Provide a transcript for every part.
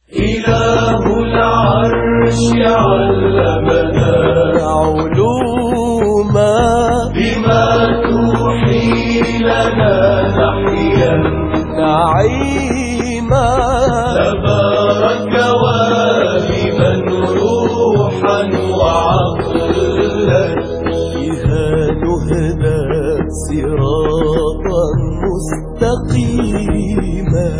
إله العرش علمنا علوما بما توحي لنا نحيا نعيما تبارك والبا روحا وعقلا بها نهدى صراطا مستقيما.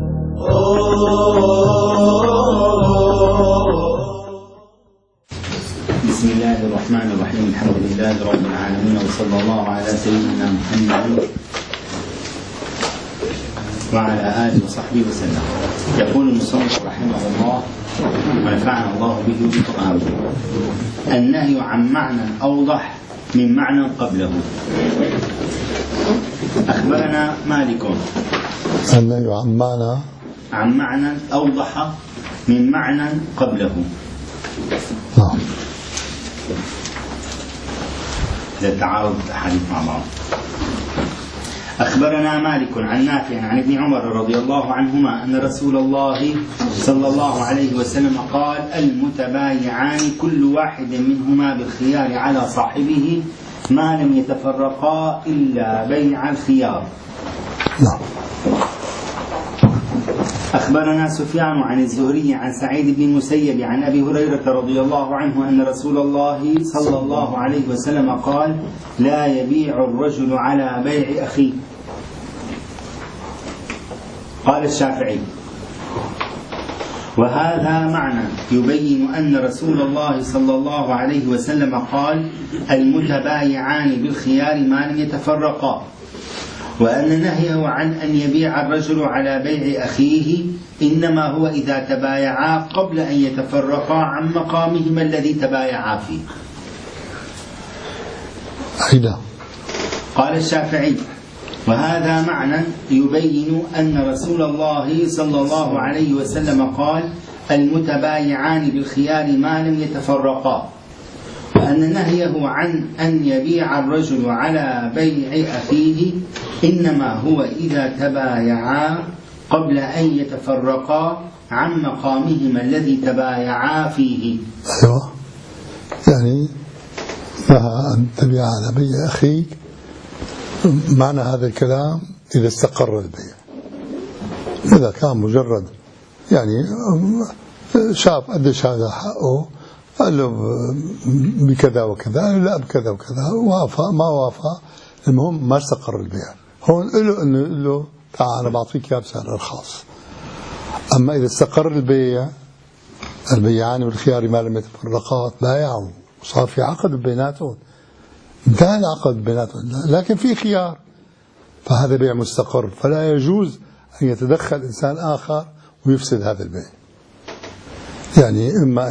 بسم الله الرحمن الرحيم. الحمد لله رب العالمين، وصلى الله على سيدنا محمد وعلى آله وصحبه وسلم. يقول المصنف رحمه الله ونفعنا الله به بالقرآن: النهي عن معنى أوضح من معنى قبله. أخبرنا مالك النهي عن معنى أوضح من معنى قبله. نعم. إذا تعارض الأحاديث مع بعض. أخبرنا مالك عن نافع عن ابن عمر رضي الله عنهما أن رسول الله صلى الله عليه وسلم قال: المتبايعان كل واحد منهما بالخيار على صاحبه ما لم يتفرقا إلا بيع الخيار. نعم. أخبرنا سفيان عن الزهري عن سعيد بن المسيب عن أبي هريرة رضي الله عنه أن رسول الله صلى الله عليه وسلم قال: لا يبيع الرجل على بيع أخيه. قال الشافعي: وهذا معنى يبين أن رسول الله صلى الله عليه وسلم قال: المتبايعان بالخيار ما لم يتفرقا، وأن نهيه عن أن يبيع الرجل على بيع أخيه إنما هو إذا تبايعا قبل أن يتفرقا عن مقامهما الذي تبايعا فيه. أين؟ قال الشافعي: وهذا معنى يبين أن رسول الله صلى الله عليه وسلم قال: المتبايعان بالخيار ما لم يتفرقا، وأن نهيه عن أن يبيع الرجل على بيع أخيه إنما هو إذا تبايعا قبل أن يتفرقا عن مقامهما الذي تبايعا فيه. أيوة، يعني نهى أن تبيع على بيع أخيك. معنى هذا الكلام إذا استقر البيع. إذا كان مجرد يعني شاف قديش هذا حقه، قال له بكذا وكذا، قال له لا بكذا وكذا، وافق ما وافق، المهم ما استقر البيع. هون له انه يقول له تعال انا بعطيك اياه بسعر ارخص. اما اذا استقر البيع، البيعان بالخيار ما لم يتفرقا بايعوا وصار في عقد بيناتهم، انتهى العقد بيناتهم، لكن في خيار، فهذا بيع مستقر، فلا يجوز ان يتدخل انسان اخر ويفسد هذا البيع. يعني اما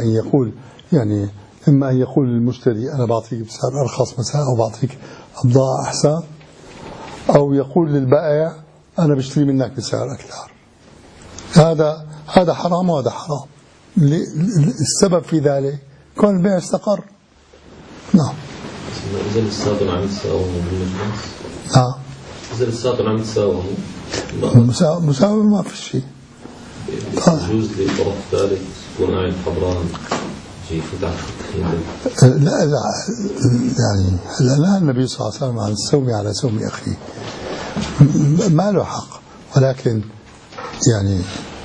ان يقول للمشتري انا بعطيك بسعر ارخص مثلا، او بعطيك بضاعه احسن، او يقول للبائع انا بشتري منك بسعر اكثر. هذا حرام وهذا حرام. السبب في ذلك كون البيع استقر. نعم. إذا الساطن عم يتساوم بالمجلس. إذا الساطن عم يتساوم مساوي ما في شيء. يجوز لطرف ثالث يكون قاعد حضران شيء فتح. لا يعني لا، النبي صلى الله عليه وسلم عن السوم على سوم أخيه ما له حق، ولكن يعني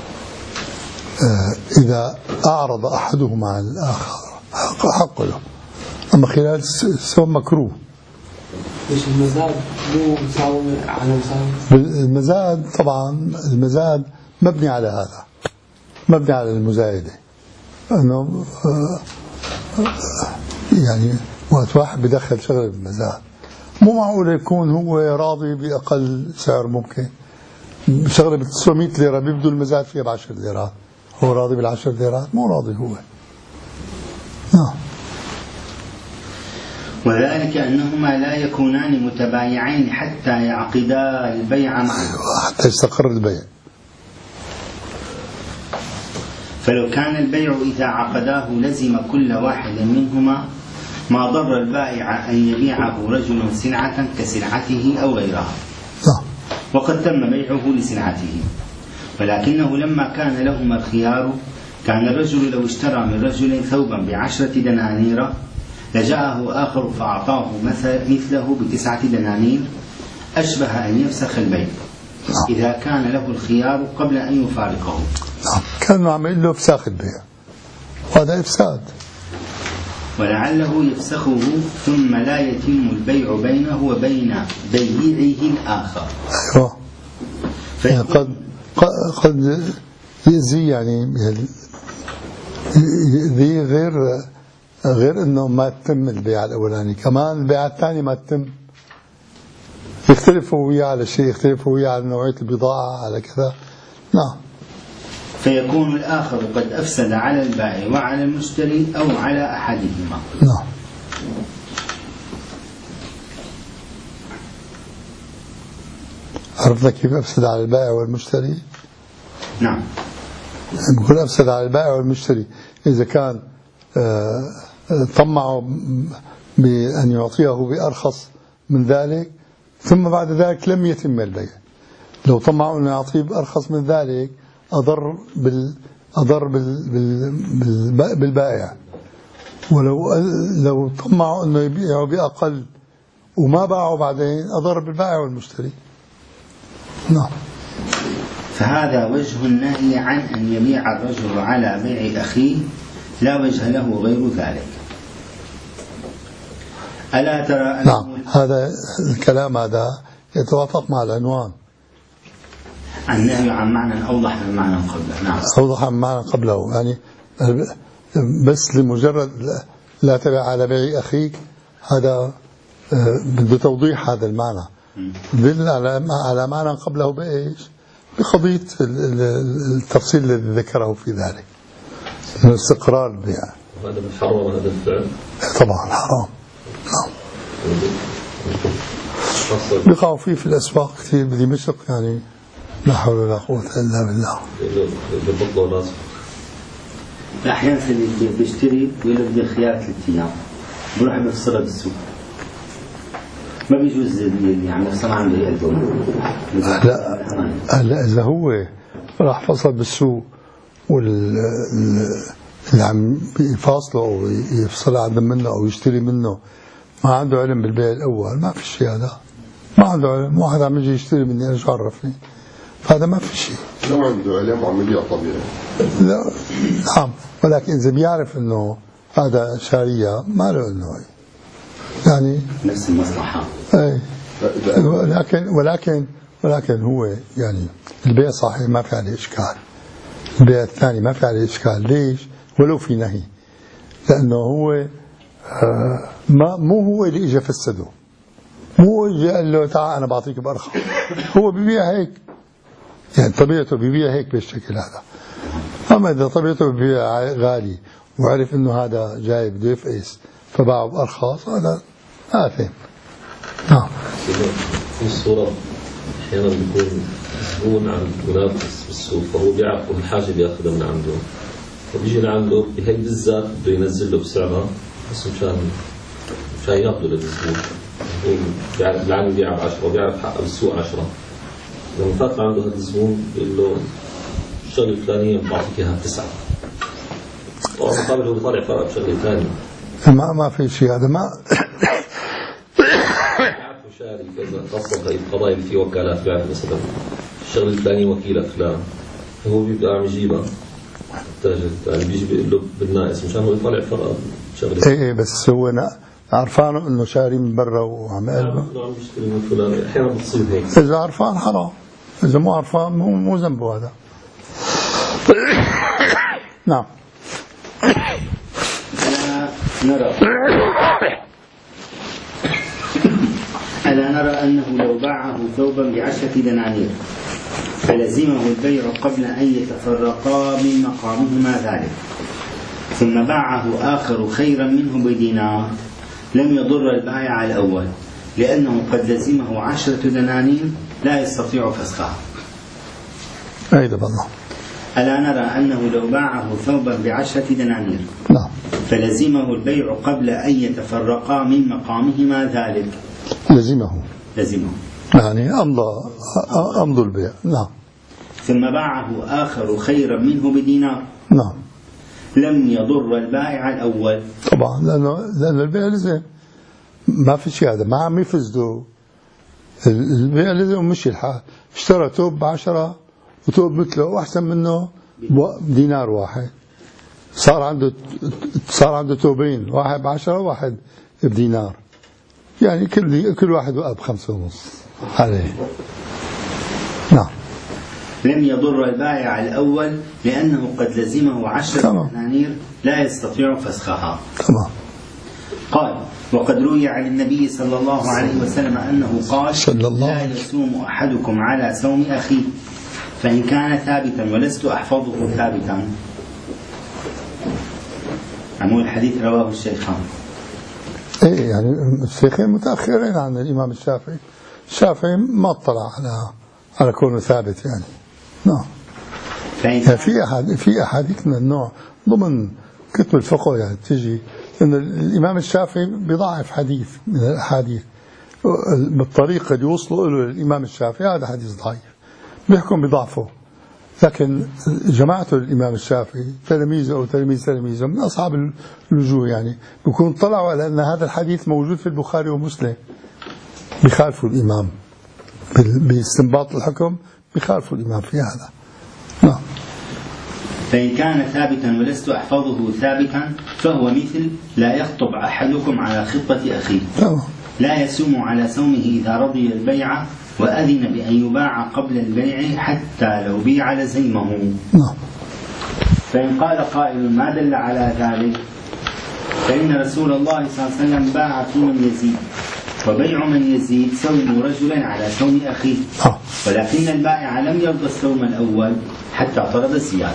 إذا أعرض أحدهما عن الآخر حق له. أما خلال السوم مكروه. مش المزاد مو مساوي على مساوي؟ المزاد طبعا، المزاد مبني على هذا، مبني على المزايدة، أنه يعني وقت واحد بدخل شغله بالمزاد مو معقول يكون هو راضي بأقل سعر ممكن. شغله ب 900 ليرة بيبدو المزاد فيها ب10 ليرات، هو راضي بال10 ليرات؟ مو راضي هو. نعم. وذلك أنهما لا يكونان متبايعين حتى يعقدا البيع معا، حتى يستقر البيع. فلو كان البيع إذا عقداه لزم كل واحد منهما ما ضر البائع أن يبيعه رجل سلعة كسلعته أو غيرها، وقد تم بيعه لسلعته، ولكنه لما كان لهما الخيار كان الرجل لو اشترى من رجل ثوبا ب10 دنانير لجاءه آخر فأعطاه مثله ب9 دنانير، أشبه أن يفسخ البيع إذا كان له الخيار قبل أن يفارقه. كان عمل له فساخ البيع، وهذا إفساد. ولعله يفسخه ثم لا يتم البيع بينه وبين بيعه الآخر. أيوة. يعني قد يأذي، يعني يأذي غير أنه ما تتم البيع الأولاني، كمان البيع الثاني ما تتم، يختلفوا وياه على شيء، يختلفوا وياه على نوعية البضاعة، على كذا. نعم. فيكون الآخر قد أفسد على البائع وعلى المشتري أو على أحدهما. نعم. عرفنا كيف أفسد على البائع والمشتري؟ نعم. بقول أفسد على البائع والمشتري إذا كان طمعه بأن يعطيه بأرخص من ذلك ثم بعد ذلك لم يتم البيع. لو طمعوا أن يعطيه بأرخص من ذلك أضر بالبائع، ولو طمعوا أنه يبيعوا بأقل وما باعوا بعدين أضر بالبائع والمشتري. نعم. فهذا وجه النهي عن أن يبيع الرجل على بيع أخيه، لا وجه له غير ذلك. ألا ترى نعم، هذا الكلام هذا يتوافق مع العنوان. النهي عن معنى أوضح من معنى قبله. نعم. أوضح من معنى قبله، يعني بس لمجرد لا تبيع على بيع أخيك، هذا بده توضيح هذا المعنى. دل على معنى قبله بإيش؟ بقضية التفصيل الذي ذكره في ذلك، استقرار البيع. هذا محرم، هذا الفعل طبعا حرام. نعم. بيقعوا فيه في الأسواق كثير بدمشق، يعني لا حول ولا قوة إلا بالله. أحيانا اللي بيشتري بيقول له بدي خيار 3 أيام، بروح بفصلها بالسوق، ما بيجوز اللي عم يفصل عنده يقدم. لا إذا هو راح فصل بالسوق اللي عم يفاصله أو يفصل عنده منه أو يشتري منه ما عنده علم بالبيع الأول، ما في شيء. هذا ما عنده علم، واحد عم يجي يشتري مني أنا شو عرفني؟ هذا ما في شيء. لو عنده علم وعم يبيع طبيعي. لا نعم، ولكن إذا بيعرف إنه هذا شارية ما له إنه يعني نفس المصلحة. أي. ولكن هو يعني البيع صحيح ما في عليه إشكال، البيع الثاني ما في عليه إشكال. ليش؟ ولو في نهي، لأنه هو مو هو اللي إجا فسده، مو هو اللي قال له تعال أنا بعطيك بأرخص، هو بيبيع هيك، يعني طبيعته بيبيع هيك بالشكل هذا. أما إذا طبيعته بيبيع غالي وعرف إنه هذا جاي بده يفقس فباعه بأرخص، هذا آثم. نعم. في الصورة أحيانا بيكون زبون عن منافس بالسوق، فهو بيعرف الحاجة بياخذها من عنده، فبيجي لعنده بهيك بالذات بده ينزل له بسعرها بس مشان ياخذه للزبون. هو بيعرف العامل بيع ب10 وبيعرف حقه بالسوق 10، لما فات لعنده هذا الزبون بيقول له الشغله الفلانيه بعطيك اياها ب9، طبعا مقابل هو بيطلع فرق بشغله ثانيه. ما في شيء، هذا ما بيعرفوا شاري كذا، خاصه هي القضايا اللي في وكالات، بيعرف مثلا الشغله الفلانيه وكيله فلان، هو بيبقى عم يجيبها التاجر، يعني بيجي بيقول له بالناقص مشان هو يطلع فرق شغله. ايه بس هو عرفانه انه شاري من برا وعم قلبه، عم يشتري من فلان، احيانا بتصير هيك. اذا عرفان حرام، اذا مو عرفان مو ذنبه هذا. نعم. ألا نرى أنه لو باعه ثوبا ب10 دنانير فلزمه البيع قبل أن يتفرقا من مقامهما ذلك، ثم باعه آخر خيرا منه بدينار، لم يضر البائع الأول، لأنه قد لزمه 10 دنانير لا يستطيع فسخها. أيضا بالله. ألا نرى أنه لو باعه ثوبا ب10 دنانير نعم فلزمه البيع قبل أن يتفرقا من مقامهما ذلك، لزمه يعني أمضى البيع. نعم. ثم باعه آخر خيرا منه بدينار، نعم، لم يضر البائع الأول. طبعا لأنه البيع لزم، ما في شيء، هذا ما عم يفسدوا. البيع لزم مشي الحال. اشترى توب ب10 وتوب مثله وأحسن منه دينار واحد، صار عنده توبين، واحد ب10 وواحد بدينار، يعني كل واحد وقع ب5.5 عليه. نعم. لم يضر البائع الأول لأنه قد لزمه 10 دنانير لا يستطيع فسخها. تمام. قال: وقد روي عن النبي صلى الله عليه وسلم أنه قال: لا يصوم أحدكم على صوم أخيه، فإن كان ثابتا ولست أحفظه ثابتا. عمول الحديث رواه الشيخان. ايه يعني الشيخين متأخرين عن الإمام الشافعي. الشافعي ما اطلع على كونه ثابت يعني. نعم. يعني في أحاديث من النوع ضمن كتب الفقه يعني تجي إن الإمام الشافعي بيضعف حديث من الأحاديث بالطريقة اللي وصلوا له الإمام الشافعي، هذا حديث ضعيف بيحكم بضعفه. لكن جماعته الإمام الشافعي تلاميذه أو تلاميذه من أصحاب الوجوه يعني بيكون طلعوا على أن هذا الحديث موجود في البخاري ومسلم، بيخالفوا الإمام باستنباط الحكم، بيخالفوا الإمام في هذا. نعم. فإن كان ثابتا ولست أحفظه ثابتا فهو مثل لا يخطب أحدكم على خطة أخيه. لا يسوم على صومه إذا رضي البيع وأذن بأن يباع قبل البيع حتى لو بيع لزيمه. فإن قال قائل: ما دل على ذلك؟ فإن رسول الله صلى الله عليه وسلم باع في من يزيد، وبيع من يزيد سوم رجلا على سوم أخيه، ولكن البائع لم يرضى السوم الأول حتى طلب الزيادة.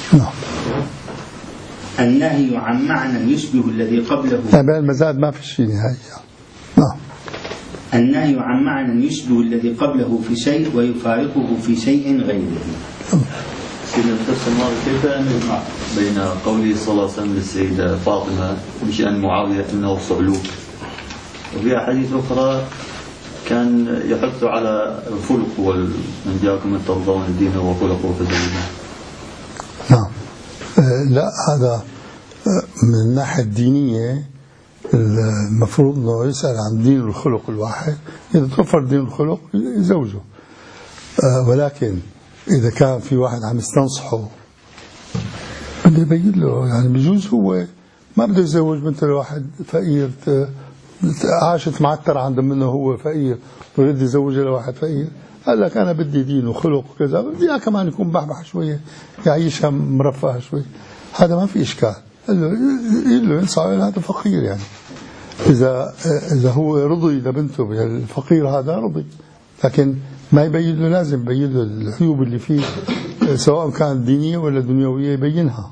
النهي عن معنى يشبه الذي قبله. المزاد ما في شيء نهائي. النهي عن معنى يشبه الذي قبله في شيء ويفارقه في شيء غيره. سيدنا الدرس الماضي كيف نجمع بين قوله صلى الله عليه وسلم للسيدة فاطمة بشأن معاوية أنه صعلوك، وفي أحاديث أخرى كان يحث على الخلق ومن جاءكم من ترضون دينه وخلقه فزوجوه. نعم. لا، هذا من الناحية الدينية المفروض أنه يسأل عن دين الخلق الواحد، إذا توفر دين الخلق يزوجه. ولكن إذا كان في واحد عم يستنصحه بده يبين له، يعني بجوز هو ما بده يزوج بنت لواحد فقير عاشت معتر عنده منه هو فقير ويريد يزوجها لواحد فقير، قال لك أنا بدي دين وخلق وكذا، بدي إياه كمان يكون بحبح شوية يعيشها مرفه شوي، هذا ما في إشكال. قال له ينصح هذا فقير، يعني إذا هو رضي لبنته بالفقير هذا رضي، لكن ما يبين له، لازم يبين له العيوب اللي فيه سواء كانت دينية ولا دنيوية يبينها.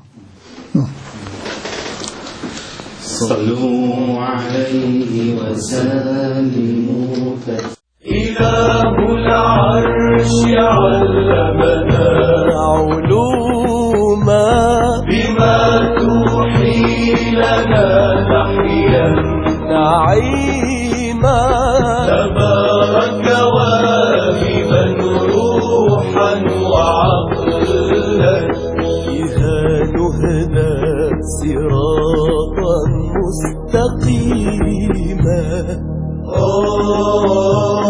صلوا عليه وسلموا. إله العرش علمنا علوما بما توحي لنا نحيا نعيما، تبارك واهبا روحا وعقلا، بها نهدى صراطا مستقيما.